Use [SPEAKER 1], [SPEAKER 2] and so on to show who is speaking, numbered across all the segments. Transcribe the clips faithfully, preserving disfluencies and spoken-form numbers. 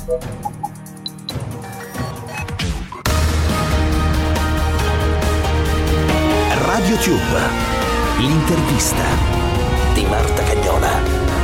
[SPEAKER 1] RadioTube, l'intervista di Marta Cagnola.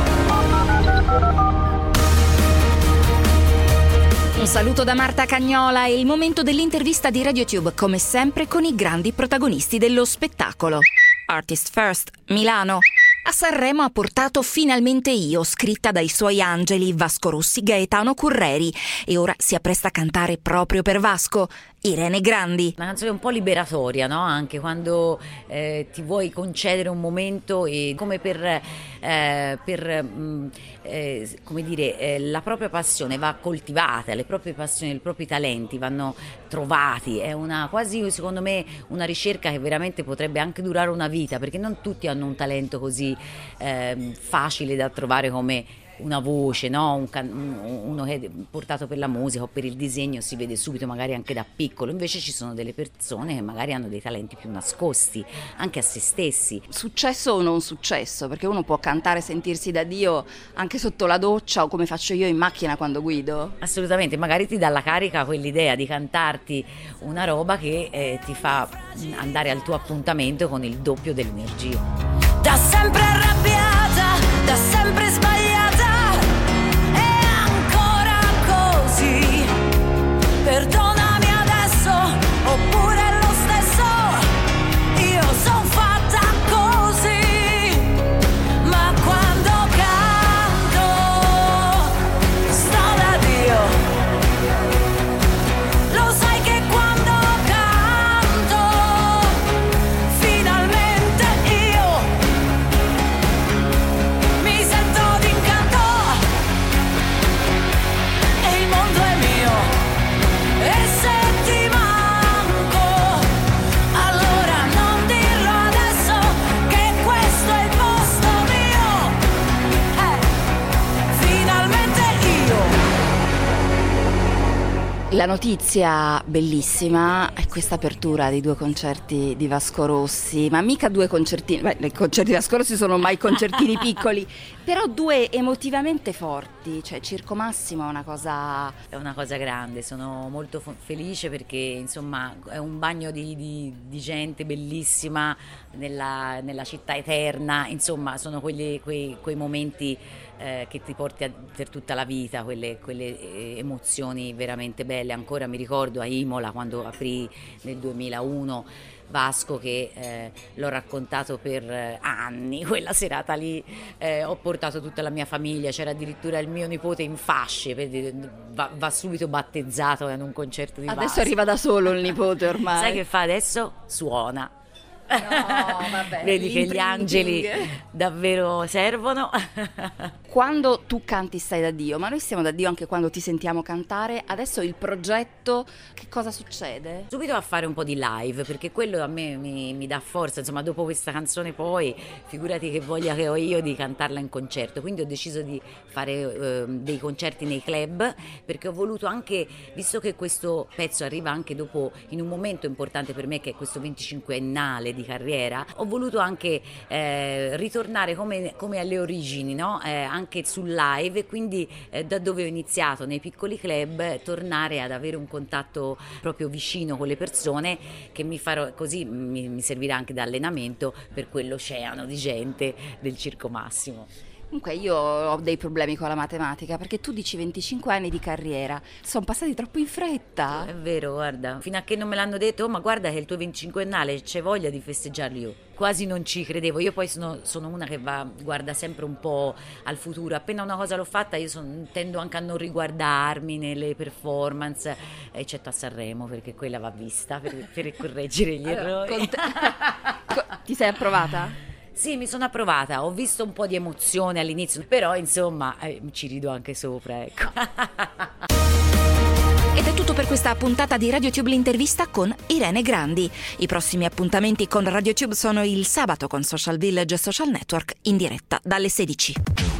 [SPEAKER 2] Un saluto da Marta Cagnola, è il momento dell'intervista di RadioTube, come sempre con i grandi protagonisti dello spettacolo. Artist First, Milano. A Sanremo ha portato Finalmente io, scritta dai suoi angeli Vasco Rossi, Gaetano Curreri, e ora si appresta a cantare proprio per Vasco Irene Grandi.
[SPEAKER 3] Una canzone un po' liberatoria, no? Anche quando eh, ti vuoi concedere un momento e come per, eh, per mh, eh, come dire, eh, la propria passione va coltivata, le proprie passioni, i propri talenti vanno trovati. È una quasi, secondo me, una ricerca che veramente potrebbe anche durare una vita, perché non tutti hanno un talento così eh, facile da trovare come una voce, no? Un can- uno che è portato per la musica o per il disegno si vede subito, magari anche da piccolo. Invece ci sono delle persone che magari hanno dei talenti più nascosti anche a se stessi.
[SPEAKER 2] Successo o non successo? Perché uno può cantare e sentirsi da Dio anche sotto la doccia o come faccio io in macchina quando guido.
[SPEAKER 3] Assolutamente, magari ti dà la carica quell'idea di cantarti una roba che eh, ti fa andare al tuo appuntamento con il doppio dell'energia.
[SPEAKER 4] Da sempre arrabbiata, da sempre sbagliata, e ancora così. Perdonami adesso, oppure lo stesso. Io son fatta così, ma quando canto sto da Dio. Lo sai che quando canto finalmente io mi sento d'incanto e il mondo è mio. E se ti manco, allora non dirlo adesso che questo è il posto mio. Eh, finalmente io.
[SPEAKER 2] La notizia bellissima è questa apertura dei due concerti di Vasco Rossi, ma mica due concertini, beh, i concerti di Vasco Rossi sono mai concertini piccoli, però due emotivamente forti, cioè Circo Massimo è una cosa...
[SPEAKER 3] È una cosa grande, sono molto fo- felice perché insomma è un bagno di, di, di gente bellissima nella, nella città eterna, insomma sono quelli, quei, quei momenti eh, che ti porti a, per tutta la vita, quelle, quelle eh, emozioni veramente belle. Ancora mi ricordo a Imola quando aprì nel duemilauno Vasco, che eh, l'ho raccontato per eh, anni, quella serata lì eh, ho portato tutta la mia famiglia, c'era addirittura il mio nipote in fasce, vedi, va, va subito battezzato in un concerto di Vasco.
[SPEAKER 2] Adesso arriva da solo il nipote ormai.
[SPEAKER 3] Sai che fa adesso? Suona.
[SPEAKER 2] No, vabbè,
[SPEAKER 3] vedi che gli angeli davvero servono.
[SPEAKER 2] Quando tu canti stai da Dio, ma noi stiamo da Dio anche quando ti sentiamo cantare. Adesso il progetto, che cosa succede?
[SPEAKER 3] Subito a fare un po' di live, perché quello a me mi, mi dà forza, insomma dopo questa canzone poi figurati che voglia che ho io di cantarla in concerto, quindi ho deciso di fare eh, dei concerti nei club, perché ho voluto anche, visto che questo pezzo arriva anche dopo in un momento importante per me che è questo venticinquennale di carriera, ho voluto anche eh, ritornare come, come alle origini, no? Eh, anche sul live, e quindi eh, da dove ho iniziato nei piccoli club tornare ad avere un contatto proprio vicino con le persone, che mi farò così mi, mi servirà anche da allenamento per quell'oceano di gente del Circo Massimo.
[SPEAKER 2] Comunque io ho dei problemi con la matematica, perché tu dici venticinque anni di carriera, sono passati troppo in fretta.
[SPEAKER 3] È vero, guarda, fino a che non me l'hanno detto, oh, ma guarda che è il tuo venticinquennale, c'è voglia di festeggiarli io. Quasi non ci credevo, io poi sono, sono una che va, guarda sempre un po' al futuro, appena una cosa l'ho fatta io son, tendo anche a non riguardarmi nelle performance, eccetto a Sanremo, perché quella va vista per, per correggere gli
[SPEAKER 2] Allora,
[SPEAKER 3] errori.
[SPEAKER 2] con te- Ti sei approvata?
[SPEAKER 3] Sì, mi sono approvata, ho visto un po' di emozione all'inizio, però insomma eh, ci rido anche sopra, ecco.
[SPEAKER 2] Ed è tutto per questa puntata di RadioTube l'intervista con Irene Grandi. I prossimi appuntamenti con RadioTube sono il sabato con Social Village e Social Network in diretta dalle sedici.